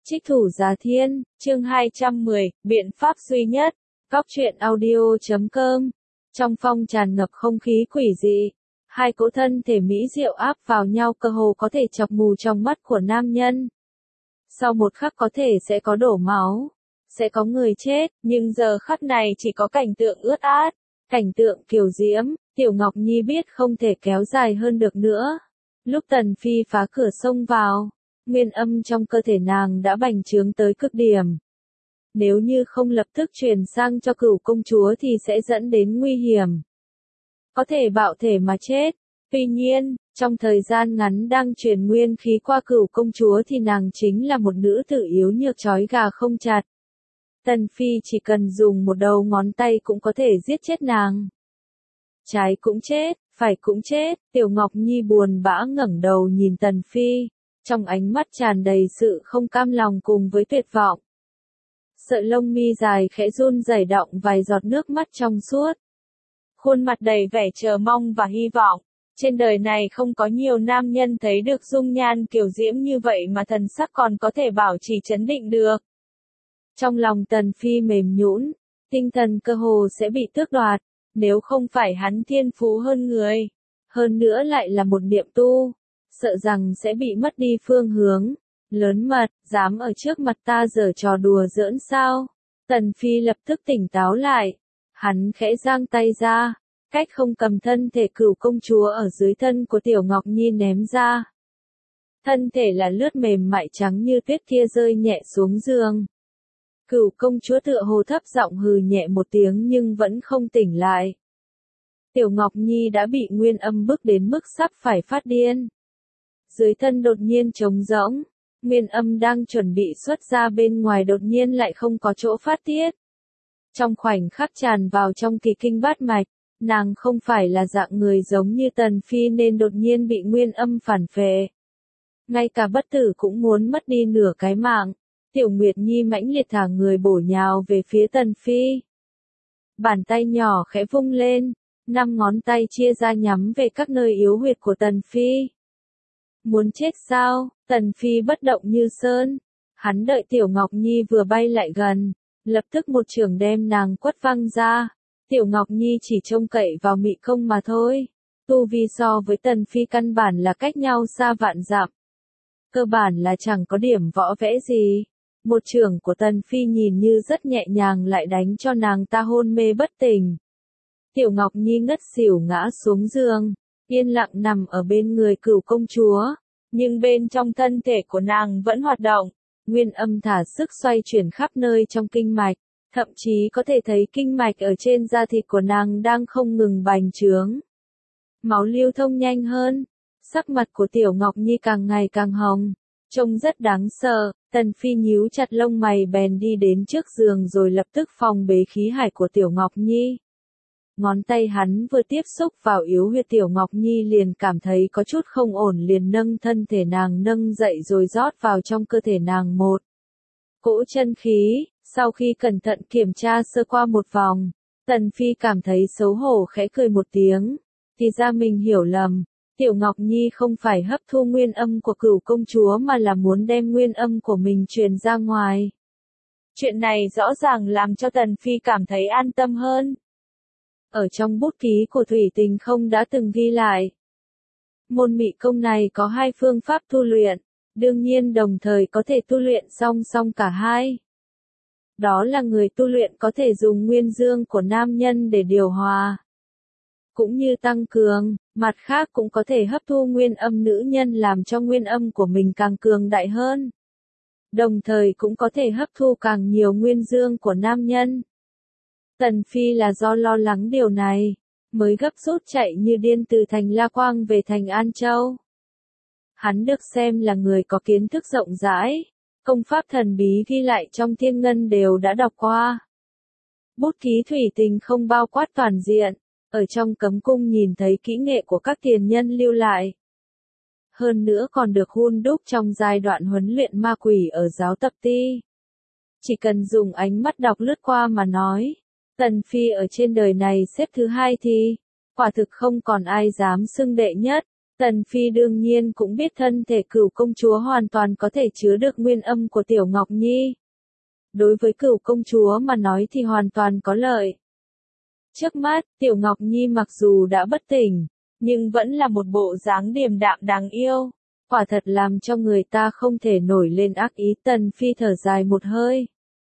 Trích thủ Giá Thiên, chương 210, biện pháp duy nhất. Góc truyện audio.com. Trong phòng tràn ngập không khí quỷ dị, hai cỗ thân thể mỹ diệu áp vào nhau cơ hồ có thể chọc mù trong mắt của nam nhân. Sau một khắc có thể sẽ có đổ máu, sẽ có người chết, nhưng giờ khắc này chỉ có cảnh tượng ướt át, cảnh tượng kiều diễm. Tiểu Ngọc Nhi biết không thể kéo dài hơn được nữa. Lúc Tần Phi phá cửa xông vào, nguyên âm trong cơ thể nàng đã bành trướng tới cực điểm. Nếu như không lập tức truyền sang cho Cửu công chúa thì sẽ dẫn đến nguy hiểm. Có thể bạo thể mà chết. Tuy nhiên, trong thời gian ngắn đang truyền nguyên khí qua Cửu công chúa thì nàng chính là một nữ tử yếu nhược trói gà không chặt. Tần Phi chỉ cần dùng một đầu ngón tay cũng có thể giết chết nàng. Trái cũng chết, phải cũng chết. Tiểu Ngọc Nhi buồn bã ngẩng đầu nhìn Tần Phi, trong ánh mắt tràn đầy sự không cam lòng cùng với tuyệt vọng. Sợi lông mi dài khẽ run rẩy đọng vài giọt nước mắt trong suốt. Khuôn mặt đầy vẻ chờ mong và hy vọng. Trên đời này không có nhiều nam nhân thấy được dung nhan kiều diễm như vậy mà thần sắc còn có thể bảo trì trấn định được. Trong lòng Tần Phi mềm nhũn, tinh thần cơ hồ sẽ bị tước đoạt, nếu không phải hắn thiên phú hơn người, hơn nữa lại là một niệm tu, sợ rằng sẽ bị mất đi phương hướng. Lớn mật, dám ở trước mặt ta giở trò đùa giỡn sao? Tần Phi lập tức tỉnh táo lại, hắn khẽ giang tay ra, cách không cầm thân thể Cửu công chúa ở dưới thân của Tiểu Ngọc Nhi ném ra. Thân thể là lướt mềm mại trắng như tuyết kia rơi nhẹ xuống giường. Cửu công chúa tựa hồ thấp giọng hừ nhẹ một tiếng nhưng vẫn không tỉnh lại. Tiểu Ngọc Nhi đã bị nguyên âm bức đến mức sắp phải phát điên. Dưới thân đột nhiên trống rỗng, nguyên âm đang chuẩn bị xuất ra bên ngoài đột nhiên lại không có chỗ phát tiết. Trong khoảnh khắc tràn vào trong kỳ kinh bát mạch, nàng không phải là dạng người giống như Tần Phi nên đột nhiên bị nguyên âm phản phệ. Ngay cả bất tử cũng muốn mất đi nửa cái mạng. Tiểu Nguyệt Nhi mãnh liệt thả người bổ nhào về phía Tần Phi. Bàn tay nhỏ khẽ vung lên, 5 ngón tay chia ra nhắm về các nơi yếu huyệt của Tần Phi. Muốn chết sao? Tần Phi bất động như sơn. Hắn đợi Tiểu Ngọc Nhi vừa bay lại gần, lập tức một chưởng đem nàng quất văng ra. Tiểu Ngọc Nhi chỉ trông cậy vào mị công mà thôi. Tu vi so với Tần Phi căn bản là cách nhau xa vạn dặm. Cơ bản là chẳng có điểm võ vẽ gì. Một chưởng của Tần Phi nhìn như rất nhẹ nhàng lại đánh cho nàng ta hôn mê bất tỉnh. Tiểu Ngọc Nhi ngất xỉu ngã xuống giường, yên lặng nằm ở bên người Cửu công chúa. Nhưng bên trong thân thể của nàng vẫn hoạt động, nguyên âm thả sức xoay chuyển khắp nơi trong kinh mạch, thậm chí có thể thấy kinh mạch ở trên da thịt của nàng đang không ngừng bành trướng. Máu lưu thông nhanh hơn, sắc mặt của Tiểu Ngọc Nhi càng ngày càng hồng, trông rất đáng sợ. Tần Phi nhíu chặt lông mày bèn đi đến trước giường rồi lập tức phòng bế khí hải của Tiểu Ngọc Nhi. Ngón tay hắn vừa tiếp xúc vào yếu huyệt Tiểu Ngọc Nhi liền cảm thấy có chút không ổn, liền nâng thân thể nàng nâng dậy rồi rót vào trong cơ thể nàng một cỗ chân khí. Sau khi cẩn thận kiểm tra sơ qua một vòng, Tần Phi cảm thấy xấu hổ khẽ cười một tiếng. Thì ra mình hiểu lầm, Tiểu Ngọc Nhi không phải hấp thu nguyên âm của Cửu công chúa mà là muốn đem nguyên âm của mình truyền ra ngoài. Chuyện này rõ ràng làm cho Tần Phi cảm thấy an tâm hơn. Ở trong bút ký của Thủy Tình không đã từng ghi lại. Môn mị công này có 2 phương pháp tu luyện, đương nhiên đồng thời có thể tu luyện song song cả hai. Đó là người tu luyện có thể dùng nguyên dương của nam nhân để điều hòa, cũng như tăng cường, mặt khác cũng có thể hấp thu nguyên âm nữ nhân làm cho nguyên âm của mình càng cường đại hơn. Đồng thời cũng có thể hấp thu càng nhiều nguyên dương của nam nhân. Tần Phi là do lo lắng điều này, mới gấp rút chạy như điên từ thành La Quang về thành An Châu. Hắn được xem là người có kiến thức rộng rãi, công pháp thần bí ghi lại trong Thiên Ngân đều đã đọc qua. Bút ký Thủy Tình không bao quát toàn diện, ở trong cấm cung nhìn thấy kỹ nghệ của các tiền nhân lưu lại. Hơn nữa còn được hun đúc trong giai đoạn huấn luyện ma quỷ ở giáo tập ti. Chỉ cần dùng ánh mắt đọc lướt qua mà nói, Tần Phi ở trên đời này xếp thứ 2 thì, quả thực không còn ai dám xưng đệ nhất. Tần Phi đương nhiên cũng biết thân thể Cửu công chúa hoàn toàn có thể chứa được nguyên âm của Tiểu Ngọc Nhi. Đối với Cửu công chúa mà nói thì hoàn toàn có lợi. Trước mắt, Tiểu Ngọc Nhi mặc dù đã bất tỉnh, nhưng vẫn là một bộ dáng điềm đạm đáng yêu. Quả thật làm cho người ta không thể nổi lên ác ý. Tần Phi thở dài một hơi,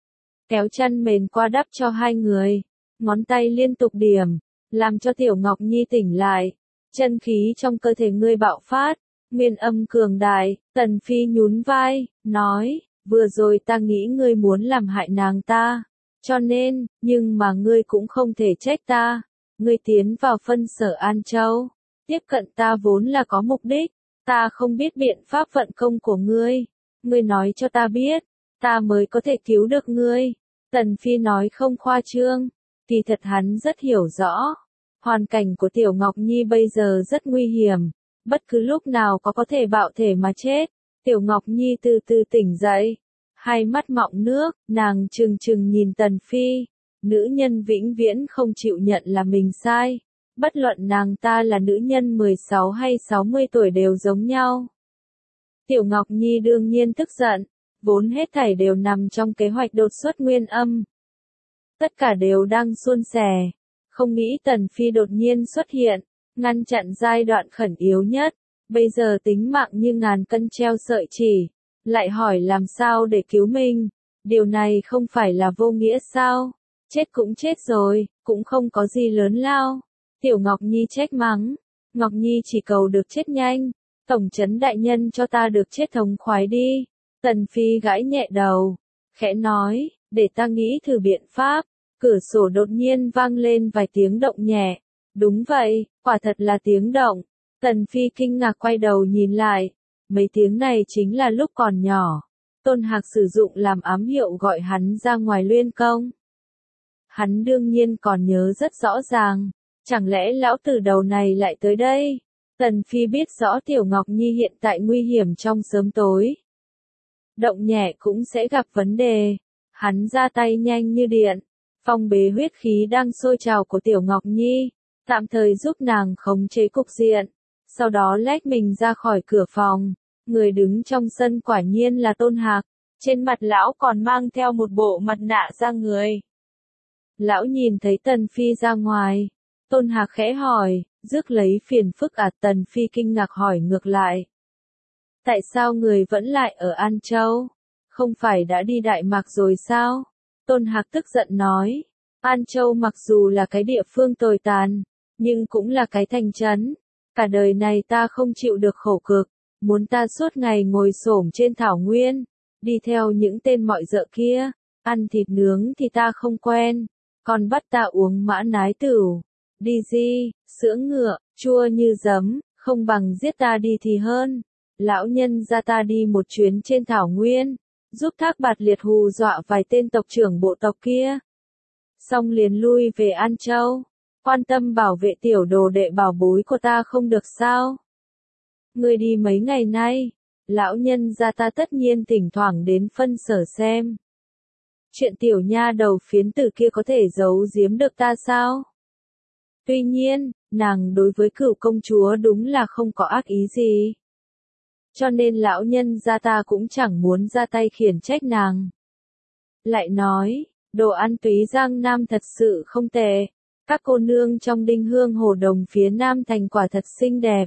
kéo chăn mền qua đắp cho hai người, ngón tay liên tục điểm, làm cho Tiểu Ngọc Nhi tỉnh lại. Chân khí trong cơ thể ngươi bạo phát, nguyên âm cường đại. Tần Phi nhún vai, nói, vừa rồi ta nghĩ ngươi muốn làm hại nàng ta, cho nên, nhưng mà ngươi cũng không thể trách ta. Ngươi tiến vào phân sở An Châu, tiếp cận ta vốn là có mục đích, ta không biết biện pháp vận công của ngươi. Ngươi nói cho ta biết, ta mới có thể cứu được ngươi. Tần Phi nói không khoa trương, kỳ thật hắn rất hiểu rõ. Hoàn cảnh của Tiểu Ngọc Nhi bây giờ rất nguy hiểm, bất cứ lúc nào có thể bạo thể mà chết. Tiểu Ngọc Nhi từ từ tỉnh dậy, hai mắt mọng nước, nàng trừng trừng nhìn Tần Phi. Nữ nhân vĩnh viễn không chịu nhận là mình sai, bất luận nàng ta là nữ nhân 16 hay 60 tuổi đều giống nhau. Tiểu Ngọc Nhi đương nhiên tức giận, vốn hết thảy đều nằm trong kế hoạch đột xuất nguyên âm. Tất cả đều đang suôn sẻ. Không nghĩ Tần Phi đột nhiên xuất hiện, ngăn chặn giai đoạn khẩn yếu nhất, bây giờ tính mạng như ngàn cân treo sợi chỉ, lại hỏi làm sao để cứu mình, điều này không phải là vô nghĩa sao, chết cũng chết rồi, cũng không có gì lớn lao. Tiểu Ngọc Nhi trách mắng, Ngọc Nhi chỉ cầu được chết nhanh, tổng trấn đại nhân cho ta được chết thống khoái đi. Tần Phi gãi nhẹ đầu, khẽ nói, để ta nghĩ thử biện pháp. Cửa sổ đột nhiên vang lên vài tiếng động nhẹ. Đúng vậy, quả thật là tiếng động. Tần Phi kinh ngạc quay đầu nhìn lại. Mấy tiếng này chính là lúc còn nhỏ, Tôn Hạc sử dụng làm ám hiệu gọi hắn ra ngoài luyện công. Hắn đương nhiên còn nhớ rất rõ ràng. Chẳng lẽ lão tử đầu này lại tới đây? Tần Phi biết rõ Tiểu Ngọc Nhi hiện tại nguy hiểm trong sớm tối. Động nhẹ cũng sẽ gặp vấn đề. Hắn ra tay nhanh như điện. Phong bế huyết khí đang sôi trào của Tiểu Ngọc Nhi, tạm thời giúp nàng khống chế cục diện, sau đó lách mình ra khỏi cửa phòng. Người đứng trong sân quả nhiên là Tôn Hạc, trên mặt lão còn mang theo một bộ mặt nạ da người. Lão nhìn thấy Tần Phi ra ngoài, Tôn Hạc khẽ hỏi, rước lấy phiền phức à? Tần Phi kinh ngạc hỏi ngược lại. Tại sao người vẫn lại ở An Châu? Không phải đã đi Đại Mạc rồi sao? Tôn Hạc tức giận nói, An Châu mặc dù là cái địa phương tồi tàn, nhưng cũng là cái thành trấn. Cả đời này ta không chịu được khổ cực, muốn ta suốt ngày ngồi xổm trên thảo nguyên, đi theo những tên mọi dợ kia, ăn thịt nướng thì ta không quen, còn bắt ta uống mã nái tửu, đi di, sữa ngựa, chua như giấm, không bằng giết ta đi thì hơn. Lão nhân ra ta đi một chuyến trên thảo nguyên, giúp Thác Bạt Liệt hù dọa vài tên tộc trưởng bộ tộc kia. Xong liền lui về An Châu, quan tâm bảo vệ tiểu đồ đệ bảo bối của ta không được sao? Người đi mấy ngày nay, lão nhân gia ta tất nhiên thỉnh thoảng đến phân sở xem. Chuyện tiểu nha đầu phiến tử kia có thể giấu giếm được ta sao? Tuy nhiên, nàng đối với Cửu công chúa đúng là không có ác ý gì. Cho nên lão nhân gia ta cũng chẳng muốn ra tay khiển trách nàng. Lại nói, đồ ăn Túy Giang Nam thật sự không tệ. Các cô nương trong Đinh Hương Hồ Đồng phía Nam thành quả thật xinh đẹp.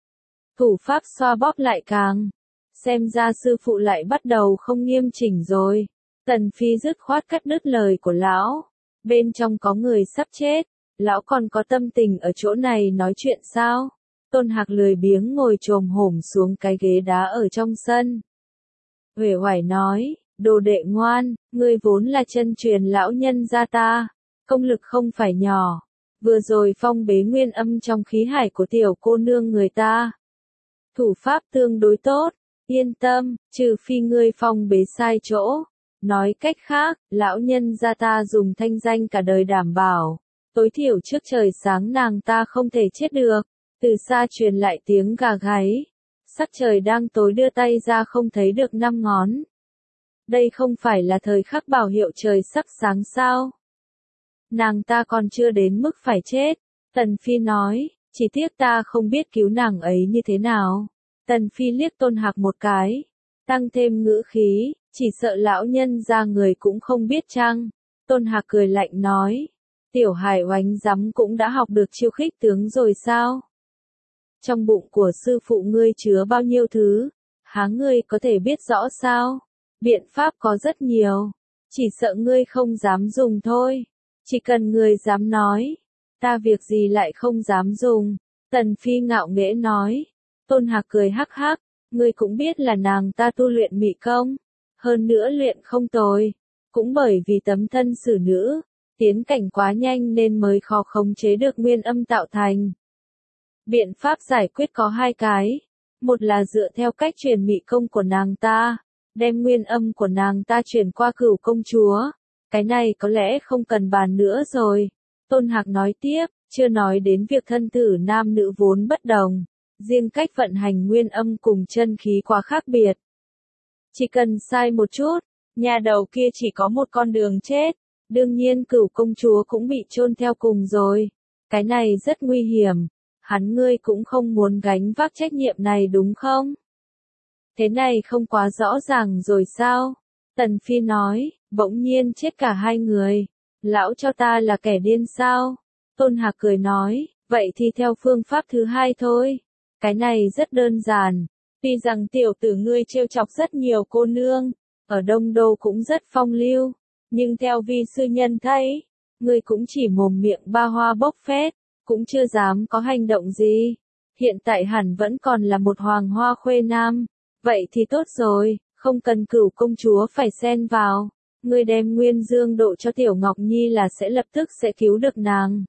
Thủ pháp xoa bóp lại càng. Xem ra sư phụ lại bắt đầu không nghiêm chỉnh rồi. Tần Phi dứt khoát cắt đứt lời của lão. Bên trong có người sắp chết. Lão còn có tâm tình ở chỗ này nói chuyện sao? Tôn Hạc lười biếng ngồi chồm hổm xuống cái ghế đá ở trong sân. Uể oải nói, đồ đệ ngoan, ngươi vốn là chân truyền lão nhân gia ta, công lực không phải nhỏ. Vừa rồi phong bế nguyên âm trong khí hải của tiểu cô nương người ta. Thủ pháp tương đối tốt, yên tâm, trừ phi ngươi phong bế sai chỗ. Nói cách khác, lão nhân gia ta dùng thanh danh cả đời đảm bảo, tối thiểu trước trời sáng nàng ta không thể chết được. Từ xa truyền lại tiếng gà gáy. Sắc trời đang tối đưa tay ra không thấy được 5 ngón. Đây không phải là thời khắc bảo hiệu trời sắp sáng sao? Nàng ta còn chưa đến mức phải chết. Tần Phi nói, Chỉ tiếc ta không biết cứu nàng ấy như thế nào. Tần Phi liếc Tôn Hạc một cái, tăng thêm ngữ khí, chỉ sợ lão nhân ra người cũng không biết chăng. Tôn Hạc cười lạnh nói, tiểu hài oánh rắm cũng đã học được chiêu khích tướng rồi sao? Trong bụng của sư phụ ngươi chứa bao nhiêu thứ, há ngươi có thể biết rõ sao? Biện pháp có rất nhiều, chỉ sợ ngươi không dám dùng thôi. Chỉ cần ngươi dám nói, ta việc gì lại không dám dùng. Tần Phi ngạo nghễ nói. Tôn Hạc cười hắc hắc, ngươi cũng biết là nàng ta tu luyện mị công, hơn nữa luyện không tồi, cũng bởi vì tấm thân xử nữ, tiến cảnh quá nhanh nên mới khó khống chế được nguyên âm tạo thành. Biện pháp giải quyết có hai cái, một là dựa theo cách truyền mị công của nàng ta, đem nguyên âm của nàng ta truyền qua Cửu công chúa, cái này có lẽ không cần bàn nữa rồi. Tôn Hạc nói tiếp, chưa nói đến việc thân tử nam nữ vốn bất đồng, riêng cách vận hành nguyên âm cùng chân khí quá khác biệt. Chỉ cần sai một chút, nhà đầu kia chỉ có một con đường chết, đương nhiên Cửu công chúa cũng bị chôn theo cùng rồi. Cái này rất nguy hiểm, ngươi cũng không muốn gánh vác trách nhiệm này đúng không? Thế này không quá rõ ràng rồi sao? Tần Phi nói, bỗng nhiên chết cả hai người. Lão cho ta là kẻ điên sao? Tôn Hạc cười nói, vậy thì theo phương pháp thứ hai thôi. Cái này rất đơn giản. Tuy rằng tiểu tử ngươi trêu chọc rất nhiều cô nương, ở Đông Đô cũng rất phong lưu, nhưng theo vi sư nhân thấy, ngươi cũng chỉ mồm miệng ba hoa bốc phét, cũng chưa dám có hành động gì. Hiện tại hẳn vẫn còn là một hoàng hoa khuê nam. Vậy thì tốt rồi, không cần Cửu công chúa phải xen vào. Ngươi đem nguyên dương độ cho Tiểu Ngọc Nhi là sẽ lập tức sẽ cứu được nàng.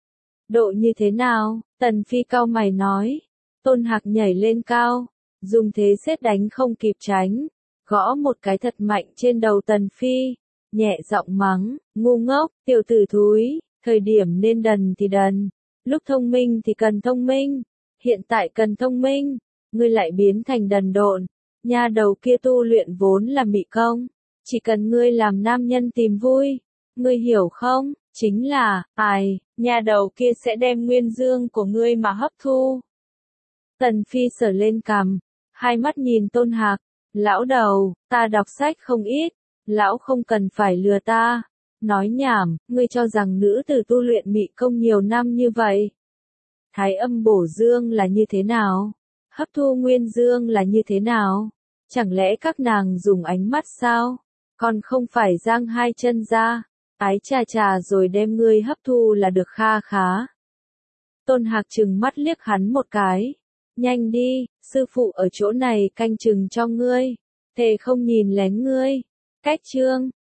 Độ như thế nào? Tần Phi cau mày nói. Tôn Hạc nhảy lên cao, dùng thế sét đánh không kịp tránh, gõ một cái thật mạnh trên đầu Tần Phi, nhẹ giọng mắng, ngu ngốc, tiểu tử thúi, thời điểm nên đần thì đần, lúc thông minh thì cần thông minh, hiện tại cần thông minh, ngươi lại biến thành đần độn, nha đầu kia tu luyện vốn là mị công, chỉ cần ngươi làm nam nhân tìm vui, ngươi hiểu không, chính là, nha đầu kia sẽ đem nguyên dương của ngươi mà hấp thu. Tần Phi sờ lên cằm, hai mắt nhìn Tôn Hạc, lão đầu, ta đọc sách không ít, lão không cần phải lừa ta. Nói nhảm, ngươi cho rằng nữ tử tu luyện mị công nhiều năm như vậy. Thái âm bổ dương là như thế nào? Hấp thu nguyên dương là như thế nào? Chẳng lẽ các nàng dùng ánh mắt sao? Còn không phải giang hai chân ra, ái chà chà rồi đem ngươi hấp thu là được kha khá. Tôn Hạc trừng mắt liếc hắn một cái. Nhanh đi, sư phụ ở chỗ này canh chừng cho ngươi, thề không nhìn lén ngươi. Cách chương